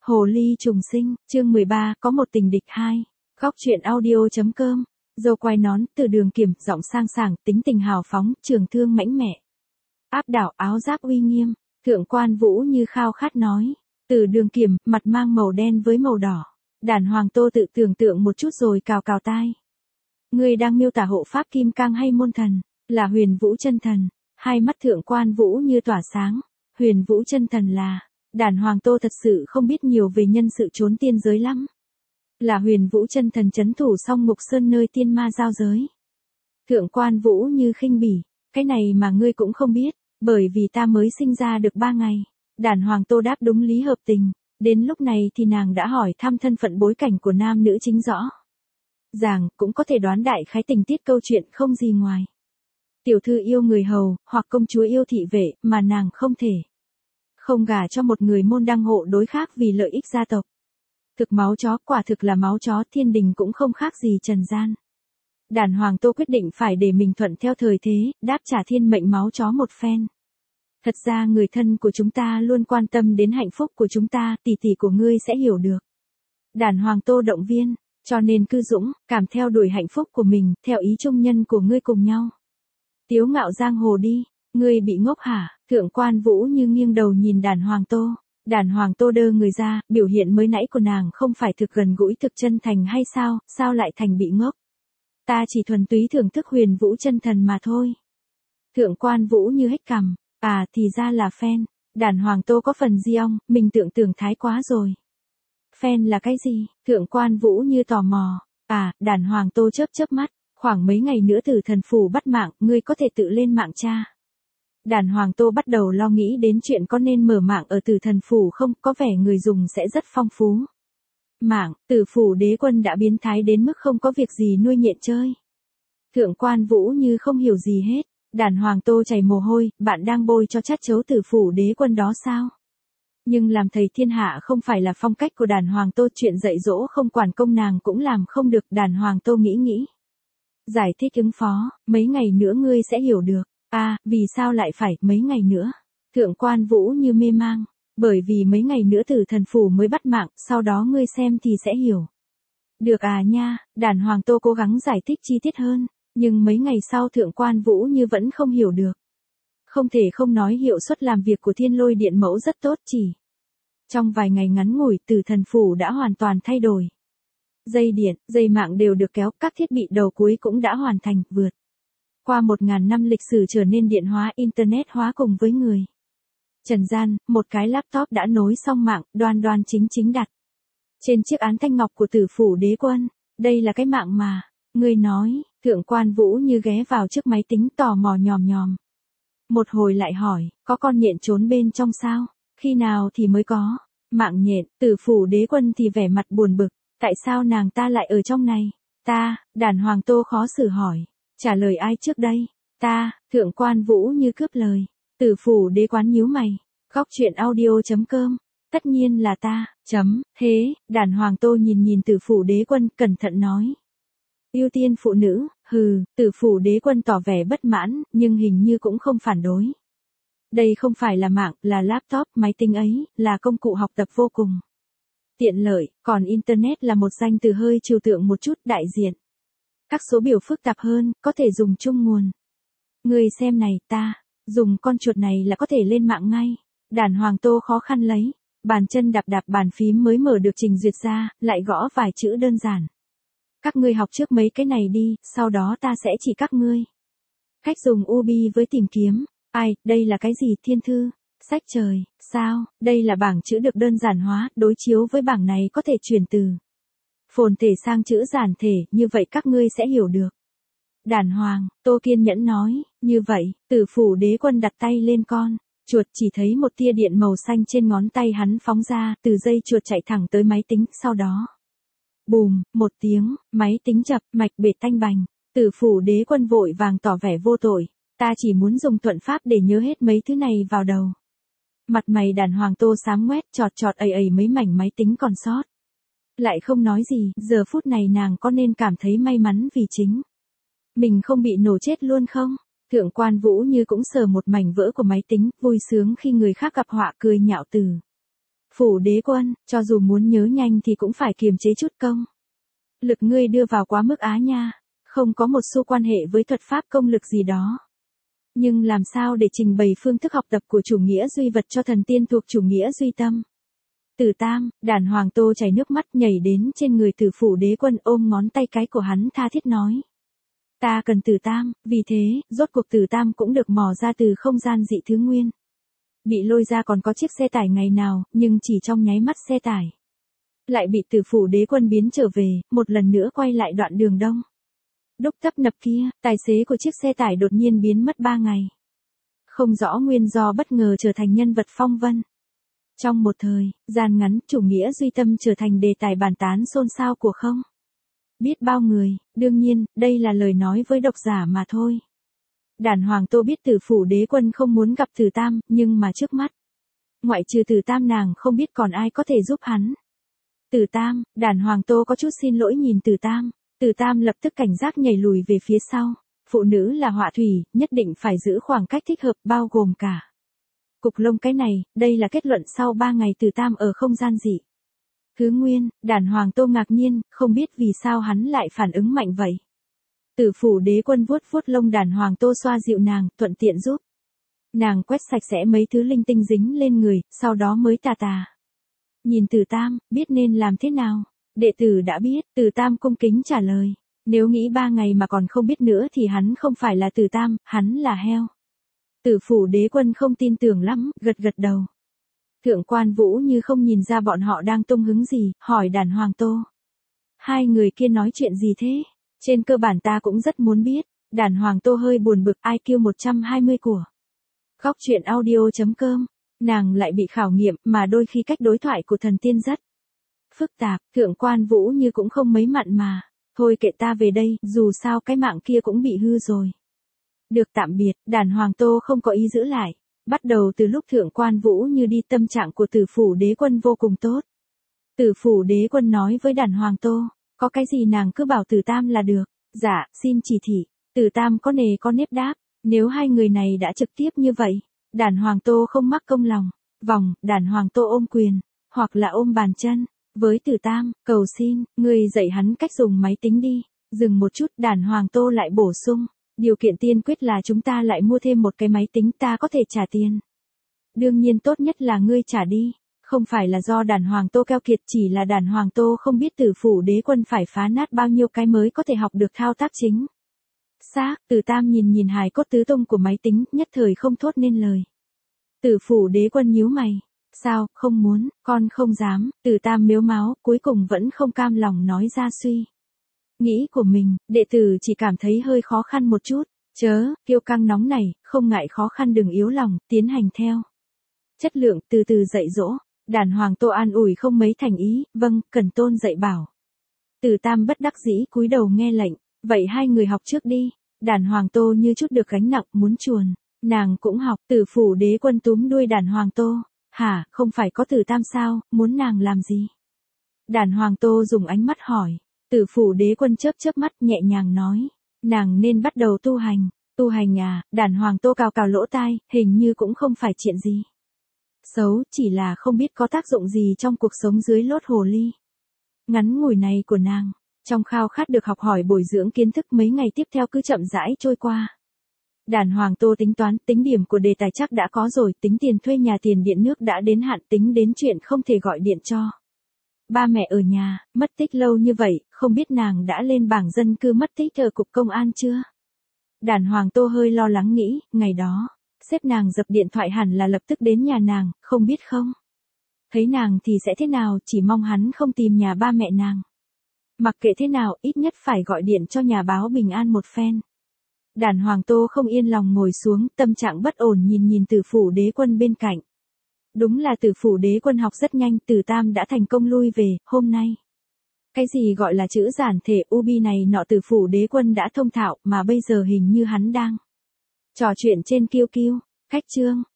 Hồ ly trùng sinh, chương 13, có một tình địch 2. Góc truyện audio.com. Dâu quai nón, từ đường kiểm, giọng sang sảng, tính tình hào phóng, trường thương mãnh mẽ. Áp đảo, áo giáp uy nghiêm. Thượng quan Vũ như khao khát nói. Từ đường kiểm, mặt mang màu đen với màu đỏ. Đàn Hoàng Tô tự tưởng tượng một chút rồi cào cào tai. Người đang miêu tả hộ pháp kim cang hay môn thần? Là Huyền Vũ chân thần. Hai mắt thượng quan Vũ như tỏa sáng. Huyền Vũ chân thần là... Đàn Hoàng Tô thật sự không biết nhiều về nhân sự trốn tiên giới lắm. Là Huyền Vũ chân thần trấn thủ Song Ngục Sơn nơi tiên ma giao giới. Thượng quan Vũ như khinh bỉ, cái này mà ngươi cũng không biết, bởi vì ta mới sinh ra được 3 ngày. Đàn Hoàng Tô đáp đúng lý hợp tình, đến lúc này thì nàng đã hỏi thăm thân phận bối cảnh của nam nữ chính rõ. Ràng cũng có thể đoán đại khái tình tiết câu chuyện không gì ngoài. Tiểu thư yêu người hầu, hoặc công chúa yêu thị vệ, mà nàng không thể. Không gả cho một người môn đăng hộ đối khác vì lợi ích gia tộc. Thực máu chó, quả thực là máu chó, thiên đình cũng không khác gì trần gian. Đàn Hoàng Tô quyết định phải để mình thuận theo thời thế, đáp trả thiên mệnh máu chó một phen. Thật ra người thân của chúng ta luôn quan tâm đến hạnh phúc của chúng ta, tỷ tỷ của ngươi sẽ hiểu được. Đàn Hoàng Tô động viên, cho nên cứ dũng, cảm theo đuổi hạnh phúc của mình, theo ý trung nhân của ngươi cùng nhau. Tiếu ngạo giang hồ đi. Ngươi bị ngốc hả? Thượng quan Vũ như nghiêng đầu nhìn Đàn Hoàng Tô. Đàn Hoàng Tô đơ người ra, biểu hiện mới nãy của nàng không phải thực gần gũi thực chân thành hay sao, sao lại thành bị ngốc? Ta chỉ thuần túy thưởng thức Huyền Vũ chân thần mà thôi. Thượng quan Vũ như hếch cằm, à thì ra là fan. Đàn Hoàng Tô có phần di ong, mình tưởng thái quá rồi. Fan là cái gì? Thượng quan Vũ như tò mò. À, Đàn Hoàng Tô chớp mắt, khoảng mấy ngày nữa Tử Thần Phủ bắt mạng, ngươi có thể tự lên mạng tra. Đàn Hoàng Tô bắt đầu lo nghĩ đến chuyện có nên mở mạng ở Tử Thần Phủ không, có vẻ người dùng sẽ rất phong phú. Mạng, Tử Phủ đế quân đã biến thái đến mức không có việc gì nuôi nhện chơi. Thượng quan Vũ như không hiểu gì hết, Đàn Hoàng Tô chảy mồ hôi, bạn đang bôi cho chát chấu Tử Phủ đế quân đó sao? Nhưng làm thầy thiên hạ không phải là phong cách của Đàn Hoàng Tô, chuyện dạy dỗ không quản công nàng cũng làm không được. Đàn Hoàng Tô nghĩ. Giải thích ứng phó, mấy ngày nữa ngươi sẽ hiểu được. À, vì sao lại phải mấy ngày nữa? Thượng quan Vũ như mê mang. Bởi vì mấy ngày nữa Tử Thần Phủ mới bắt mạng, sau đó ngươi xem thì sẽ hiểu. Được à nha, Đàn Hoàng Tô cố gắng giải thích chi tiết hơn, nhưng mấy ngày sau Thượng quan Vũ như vẫn không hiểu được. Không thể không nói hiệu suất làm việc của Thiên Lôi Điện Mẫu rất tốt, chỉ trong vài ngày ngắn ngủi Tử Thần Phủ đã hoàn toàn thay đổi. Dây điện, dây mạng đều được kéo, các thiết bị đầu cuối cũng đã hoàn thành, vượt qua 1000 năm lịch sử trở nên điện hóa, internet hóa cùng với người. Trần gian, một cái laptop đã nối xong mạng, đoan chính đặt trên chiếc án thanh ngọc của Tử Phủ đế quân. Đây là cái mạng mà ngươi nói. Thượng quan Vũ như ghé vào trước máy tính tò mò nhòm. Một hồi lại hỏi, có con nhện trốn bên trong sao? Khi nào thì mới có? Mạng nhện, Tử Phủ đế quân thì vẻ mặt buồn bực, tại sao nàng ta lại ở trong này? Ta, Đàn Hoàng Tô khó xử hỏi. Trả lời ai trước đây? Ta, Thượng quan Vũ như cướp lời. Tử Phủ đế quán nhíu mày. Góc truyện audio.com. Tất nhiên là ta, thế, Đàn Hoàng Tô nhìn Tử Phủ đế quân, cẩn thận nói. Ưu tiên phụ nữ, Tử Phủ đế quân tỏ vẻ bất mãn, nhưng hình như cũng không phản đối. Đây không phải là mạng, là laptop, máy tính ấy, là công cụ học tập vô cùng tiện lợi, còn Internet là một danh từ hơi trừu tượng một chút, đại diện. Các số biểu phức tạp hơn, có thể dùng chung nguồn. Người xem này, ta dùng con chuột này là có thể lên mạng ngay. Đàn Hoàng Tô khó khăn lấy bàn chân đạp bàn phím mới mở được trình duyệt ra, lại gõ vài chữ đơn giản. Các ngươi học trước mấy cái này đi, sau đó ta sẽ chỉ các ngươi cách dùng Ubi với tìm kiếm. Ai, đây là cái gì? Thiên thư, sách trời, sao? Đây là bảng chữ được đơn giản hóa, đối chiếu với bảng này có thể chuyển từ phồn thể sang chữ giản thể, như vậy các ngươi sẽ hiểu được. Đàn Hoàng Tô kiên nhẫn nói, như vậy, Tử Phủ đế quân đặt tay lên con chuột, chỉ thấy một tia điện màu xanh trên ngón tay hắn phóng ra, từ dây chuột chạy thẳng tới máy tính, sau đó bùm, một tiếng, máy tính chập, mạch bệt tanh bành. Tử Phủ đế quân vội vàng tỏ vẻ vô tội, ta chỉ muốn dùng thuận pháp để nhớ hết mấy thứ này vào đầu. Mặt mày Đàn Hoàng Tô xám ngoét, chọt ầy mấy mảnh máy tính còn sót. Lại không nói gì, giờ phút này nàng có nên cảm thấy may mắn vì chính mình không bị nổ chết luôn không? Thượng quan Vũ như cũng sờ một mảnh vỡ của máy tính, vui sướng khi người khác gặp họa, cười nhạo Tử Phủ đế quân, cho dù muốn nhớ nhanh thì cũng phải kiềm chế chút công lực ngươi đưa vào quá mức á nha, không có một xu quan hệ với thuật pháp công lực gì đó. Nhưng làm sao để trình bày phương thức học tập của chủ nghĩa duy vật cho thần tiên thuộc chủ nghĩa duy tâm? Tử Tam, Đàn Hoàng Tô chảy nước mắt nhảy đến trên người Tử Phủ đế quân ôm ngón tay cái của hắn tha thiết nói. Ta cần Tử Tam, vì thế, rốt cuộc Tử Tam cũng được mò ra từ không gian dị thứ nguyên. Bị lôi ra còn có chiếc xe tải ngày nào, nhưng chỉ trong nháy mắt xe tải lại bị Tử Phủ đế quân biến trở về, một lần nữa quay lại đoạn đường đông đúc tấp nập kia, tài xế của chiếc xe tải đột nhiên biến mất 3 ngày. Không rõ nguyên do bất ngờ trở thành nhân vật phong vân. Trong một thời gian ngắn, chủ nghĩa duy tâm trở thành đề tài bàn tán xôn xao của không biết bao người, đương nhiên, đây là lời nói với độc giả mà thôi. Đàn Hoàng Tô biết Tử Phủ đế quân không muốn gặp Tử Tam, nhưng mà trước mắt, ngoại trừ Tử Tam nàng không biết còn ai có thể giúp hắn. Tử Tam, Đàn Hoàng Tô có chút xin lỗi nhìn Tử Tam. Tử Tam lập tức cảnh giác nhảy lùi về phía sau. Phụ nữ là họa thủy, nhất định phải giữ khoảng cách thích hợp bao gồm cả cục lông cái này, đây là kết luận sau 3 ngày Tử Tam ở không gian dị thứ nguyên. Đàn Hoàng Tô ngạc nhiên, không biết vì sao hắn lại phản ứng mạnh vậy. Tử Phủ đế quân vuốt vuốt lông Đàn Hoàng Tô xoa dịu nàng, thuận tiện giúp nàng quét sạch sẽ mấy thứ linh tinh dính lên người, sau đó mới tà tà nhìn Tử Tam, biết nên làm thế nào. Đệ tử đã biết, Tử Tam cung kính trả lời. Nếu nghĩ 3 ngày mà còn không biết nữa thì hắn không phải là Tử Tam, hắn là heo. Tử Phủ đế quân không tin tưởng lắm, gật gật đầu. Thượng quan Vũ như không nhìn ra bọn họ đang tung hứng gì, hỏi Đàn Hoàng Tô. Hai người kia nói chuyện gì thế? Trên cơ bản ta cũng rất muốn biết. Đàn Hoàng Tô hơi buồn bực, IQ 120 của Góc Truyện Audio.com. Nàng lại bị khảo nghiệm, mà đôi khi cách đối thoại của thần tiên rất phức tạp. Thượng quan Vũ như cũng không mấy mặn mà. Thôi kệ ta về đây, dù sao cái mạng kia cũng bị hư rồi. Được tạm biệt, Đàn Hoàng Tô không có ý giữ lại. Bắt đầu từ lúc Thượng quan Vũ như đi, tâm trạng của Tử Phủ đế quân vô cùng tốt. Tử Phủ đế quân nói với Đàn Hoàng Tô, có cái gì nàng cứ bảo Tử Tam là được. Dạ, xin chỉ thị. Tử Tam có nề có nếp đáp. Nếu hai người này đã trực tiếp như vậy, Đàn Hoàng Tô không mắc công lòng. Đàn Hoàng Tô ôm quyền, hoặc là ôm bàn chân. Với Tử Tam, cầu xin, người dạy hắn cách dùng máy tính đi. Dừng một chút, Đàn Hoàng Tô lại bổ sung. Điều kiện tiên quyết là chúng ta lại mua thêm một cái máy tính, ta có thể trả tiền. Đương nhiên tốt nhất là ngươi trả đi. Không phải là do Đàn Hoàng Tô keo kiệt, chỉ là Đàn Hoàng Tô không biết Tử Phủ đế quân phải phá nát bao nhiêu cái mới có thể học được thao tác chính xác. Tử Tam nhìn hài cốt tứ tung của máy tính, nhất thời không thốt nên lời. Tử Phủ đế quân nhíu mày. Sao, không muốn, con không dám. Tử Tam mếu máo, cuối cùng vẫn không cam lòng nói ra suy nghĩ của mình. Đệ tử chỉ cảm thấy hơi khó khăn một chút. Chớ, kiêu căng nóng này, không ngại khó khăn, đừng yếu lòng, tiến hành theo chất lượng, từ từ dạy dỗ. Đàn Hoàng Tô an ủi không mấy thành ý. Vâng, cần tôn dạy bảo. Tử Tam bất đắc dĩ cúi đầu nghe lệnh. Vậy hai người học trước đi. Đàn Hoàng Tô như chút được gánh nặng, muốn chuồn nàng cũng học. Tử Phủ đế quân túm đuôi Đàn Hoàng Tô. Hả, không phải có Tử Tam sao, muốn nàng làm gì? Đàn Hoàng Tô dùng ánh mắt hỏi. Tử Phủ đế quân chớp chớp mắt, nhẹ nhàng nói. Nàng nên bắt đầu tu hành. Tu hành à? Đàn Hoàng Tô cào cào lỗ tai, hình như cũng không phải chuyện gì xấu, chỉ là không biết có tác dụng gì trong cuộc sống dưới lốt hồ ly ngắn ngủi này của nàng. Trong khao khát được học hỏi bồi dưỡng kiến thức, mấy ngày tiếp theo cứ chậm rãi trôi qua. Đàn Hoàng Tô tính toán, tính điểm của đề tài chắc đã có rồi, tính tiền thuê nhà, tiền điện nước đã đến hạn, tính đến chuyện không thể gọi điện cho ba mẹ ở nhà, mất tích lâu như vậy, không biết nàng đã lên bảng dân cư mất tích ở cục công an chưa? Đàn Hoàng Tô hơi lo lắng nghĩ, ngày đó, sếp nàng dập điện thoại hẳn là lập tức đến nhà nàng, không biết không thấy nàng thì sẽ thế nào, chỉ mong hắn không tìm nhà ba mẹ nàng. Mặc kệ thế nào, ít nhất phải gọi điện cho nhà báo bình an một phen. Đàn Hoàng Tô không yên lòng ngồi xuống, tâm trạng bất ổn nhìn Tử Phủ đế quân bên cạnh. Đúng là Tử Phủ đế quân học rất nhanh, Tử Tam đã thành công lui về, hôm nay. Cái gì gọi là chữ giản thể ubi này nọ Tử Phủ đế quân đã thông thạo, mà bây giờ hình như hắn đang trò chuyện trên QQ. Khách chương.